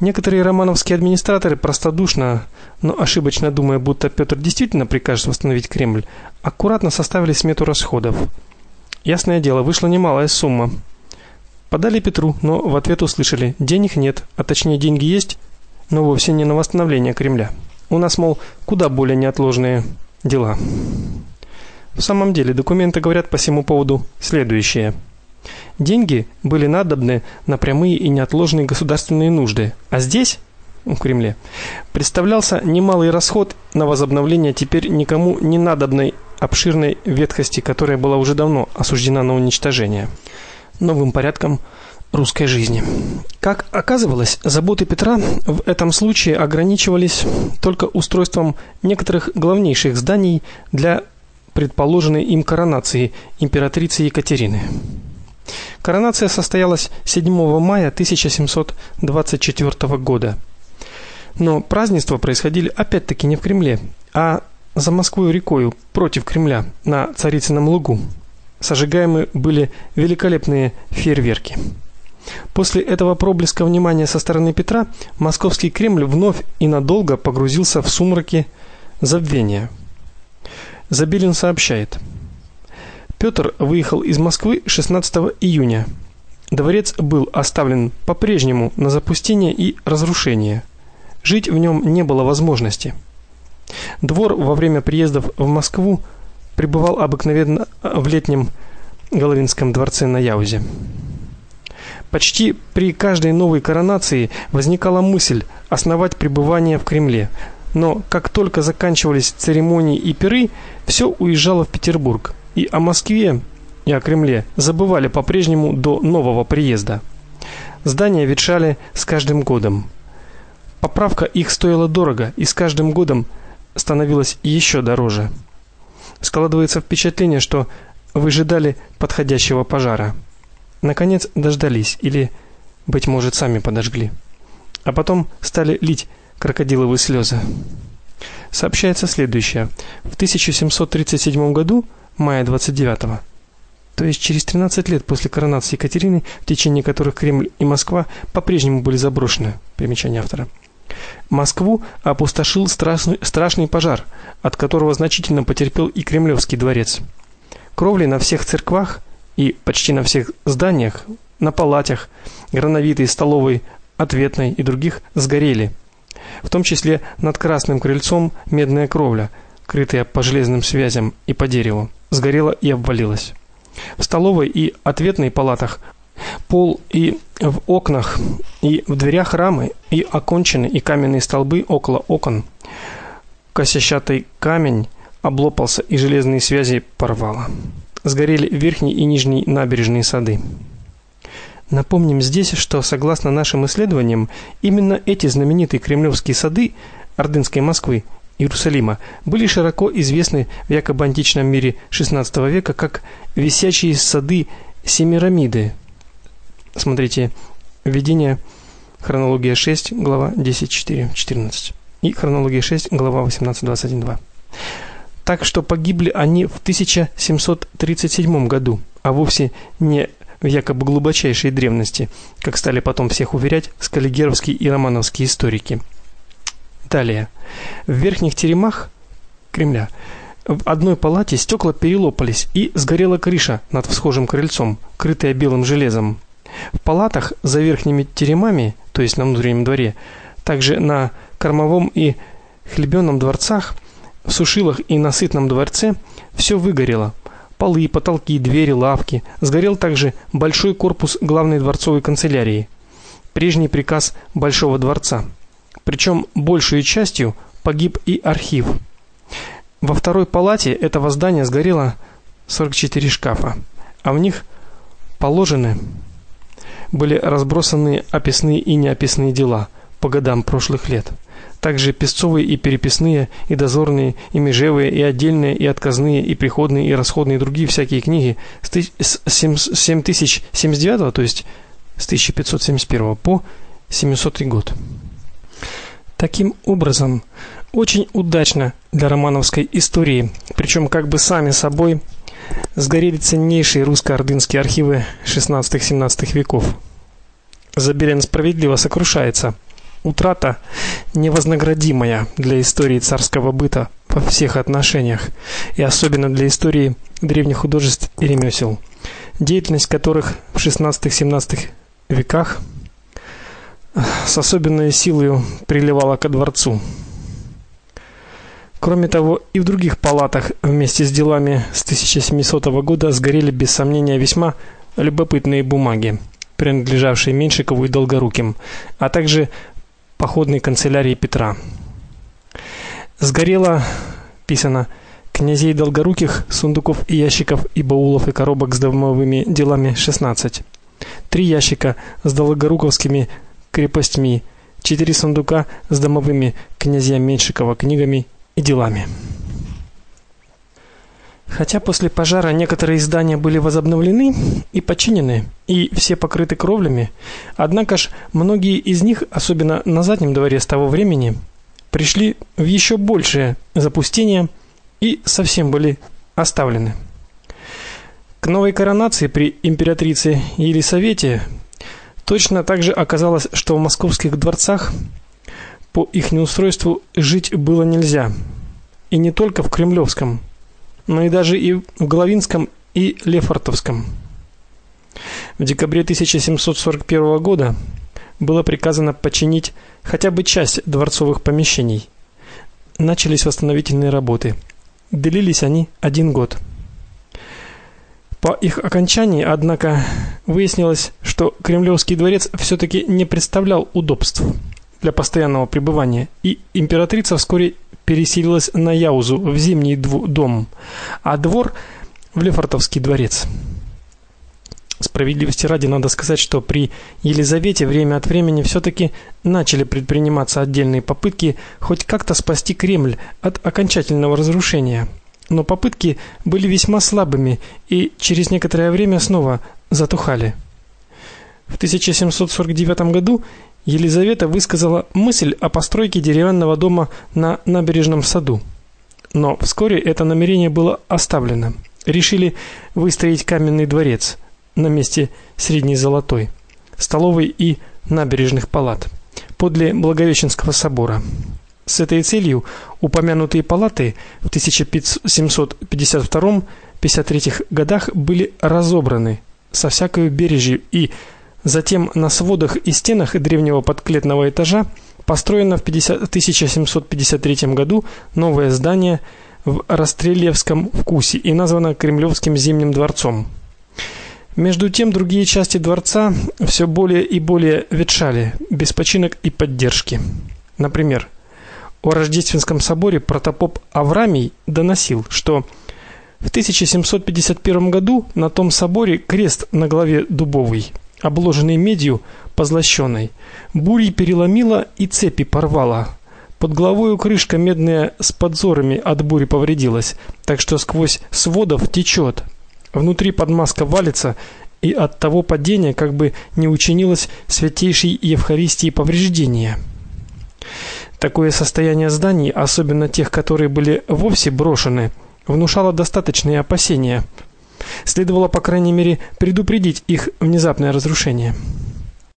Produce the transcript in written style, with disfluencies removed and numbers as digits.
Некоторые романовские администраторы простодушно, но ошибочно думая, будто Петр действительно прикажет восстановить Кремль, аккуратно составили смету расходов. Ясное дело, вышла немалая сумма. Подали Петру, но в ответ услышали: денег нет, а точнее деньги есть, но вовсе не на восстановление Кремля. У нас, мол, куда более неотложные дела. В самом деле, документы говорят по сему поводу следующее. Деньги были надобны на прямые и неотложные государственные нужды, а здесь, в Кремле, представлялся немалый расход на возобновление теперь никому не надобной обширной ветхости, которая была уже давно осуждена на уничтожение новым порядком русской жизни. Как оказывалось, заботы Петра в этом случае ограничивались только устройством некоторых главнейших зданий для предположенной им коронации императрицы Екатерины. Коронация состоялась 7 мая 1724 года. Но празднества происходили опять-таки не в Кремле, а за Москвой рекою против Кремля, на Царицыном лугу. Сожигаемы были великолепные фейерверки. После этого проблеска внимания со стороны Петра московский Кремль вновь и надолго погрузился в сумраки забвения. Забелин сообщает: Петр выехал из Москвы 16 июня. Дворец был оставлен по-прежнему на запустение и разрушение. Жить в нем не было возможности. Двор во время приездов в Москву пребывал обыкновенно в летнем Головинском дворце на Яузе. Почти при каждой новой коронации возникала мысль основать пребывание в Кремле, но как только заканчивались церемонии и пиры, все уезжало в Петербург. И о Москве, и о Кремле забывали по-прежнему до нового приезда. Здания ветшали с каждым годом. Поправка их стоила дорого и с каждым годом становилась еще дороже. Складывается впечатление, что выжидали подходящего пожара. Наконец дождались или, быть может, сами подожгли. А потом стали лить крокодиловые слезы. Сообщается следующее: в 1737 году, мая 29-го, то есть через 13 лет после коронации Екатерины, в течение которых Кремль и Москва по-прежнему были заброшены, примечание автора, Москву опустошил страшный пожар, от которого значительно потерпел и Кремлевский дворец. Кровли на всех церквах и почти на всех зданиях, на палатях, грановитой, столовой, ответной и других сгорели. В том числе над Красным крыльцом медная кровля, крытая по железным связям и по дереву, сгорела и обвалилась. В столовой и ответной палатах пол и в окнах, и в дверях рамы, и окончены, и каменные столбы около окон. Косящатый камень облопался, и железные связи порвало. Сгорели верхние и нижние набережные сады. Напомним здесь, что согласно нашим исследованиям, именно эти знаменитые кремлевские сады Ордынской Москвы, Иерусалима, были широко известны в якобы античном мире XVI века как висячие сады Семирамиды. Смотрите введение, хронология 6, глава 10.4.14 и хронология 6, глава 18.21.2. Так что погибли они в 1737 году, а вовсе не в якобы глубочайшей древности, как стали потом всех уверять скаллигеровские и романовские историки. Далее. В верхних теремах Кремля в одной палате стекла перелопались, и сгорела крыша над всхожим крыльцом, крытая белым железом. В палатах за верхними теремами, то есть на внутреннем дворе, также на кормовом и хлебенном дворцах, в сушилах и на сытном дворце все выгорело. Полы, потолки, двери, лавки. Сгорел также большой корпус главной дворцовой канцелярии, прежний приказ Большого дворца. Причем большей частью погиб и архив. Во второй палате этого здания сгорело 44 шкафа, а в них положены были разбросаны описные и неописные дела по годам прошлых лет. Также песцовые и переписные, и дозорные, и межевые, и отдельные, и отказные, и приходные, и расходные, и другие всякие книги с 7079, то есть с 1571 по 700 год. Таким образом, очень удачно для романовской истории, причем как бы сами собой, сгорели ценнейшие русско-ордынские архивы XVI-XVII веков. Забелин справедливо сокрушается: утрата невознаградимая для истории царского быта во всех отношениях, и особенно для истории древних художеств и ремесел, деятельность которых в XVI-XVII веках с особенной силой приливала ко дворцу. Кроме того, и в других палатах вместе с делами с 1700 года сгорели без сомнения весьма любопытные бумаги, принадлежавшие Меньшикову и Долгоруким, а также походной канцелярии Петра. Сгорело, писано, князей Долгоруких, сундуков и ящиков и баулов и коробок с домовыми делами 16. 3 ящика с долгоруковскими крепостьми, 4 сундука с домовыми князья Меньшикова книгами и делами. Хотя после пожара некоторые здания были возобновлены и починены, и все покрыты кровлями, однако ж многие из них, особенно на заднем дворе с того времени, пришли в еще большее запустение и совсем были оставлены. К новой коронации при императрице Елисавете точно так же оказалось, что в московских дворцах по их неустройству жить было нельзя. И не только в Кремлевском, но и даже и в Головинском и Лефортовском. В декабре 1741 года было приказано починить хотя бы часть дворцовых помещений. Начались восстановительные работы. Длились они 1 год. По их окончании, однако, выяснилось, что Кремлевский дворец все-таки не представлял удобств для постоянного пребывания, и императрица вскоре переселилась на Яузу, в Зимний дом, а двор в Лефортовский дворец. Справедливости ради надо сказать, что при Елизавете время от времени все-таки начали предприниматься отдельные попытки хоть как-то спасти Кремль от окончательного разрушения. Но попытки были весьма слабыми и через некоторое время снова затухали. В 1749 году Елизавета высказала мысль о постройке деревянного дома на Набережном саду. Но вскоре это намерение было оставлено. Решили выстроить каменный дворец на месте Средней Золотой, столовой и набережных палат подле Благовещенского собора. С этой целью упомянутые палаты в 1752-53 годах были разобраны со всякой бережью, и затем на сводах и стенах древнего подклетного этажа построено в 1753 году новое здание в Растрельевском вкусе и названо Кремлевским Зимним дворцом. Между тем другие части дворца все более и более ветшали, без починок и поддержки. Например, о Рождественском соборе протопоп Аврамий доносил, что в 1751 году на том соборе крест на главе дубовый, обложенный медью позлощенной, бурей переломила и цепи порвала. Под главою крышка медная с подзорами от бури повредилась, так что сквозь сводов течет. Внутри подмазка валится, и от того падения как бы не учинилось святейшей Евхаристии повреждения. Такое состояние зданий, особенно тех, которые были вовсе брошены, внушало достаточные опасения. Следовало, по крайней мере, предупредить их внезапное разрушение.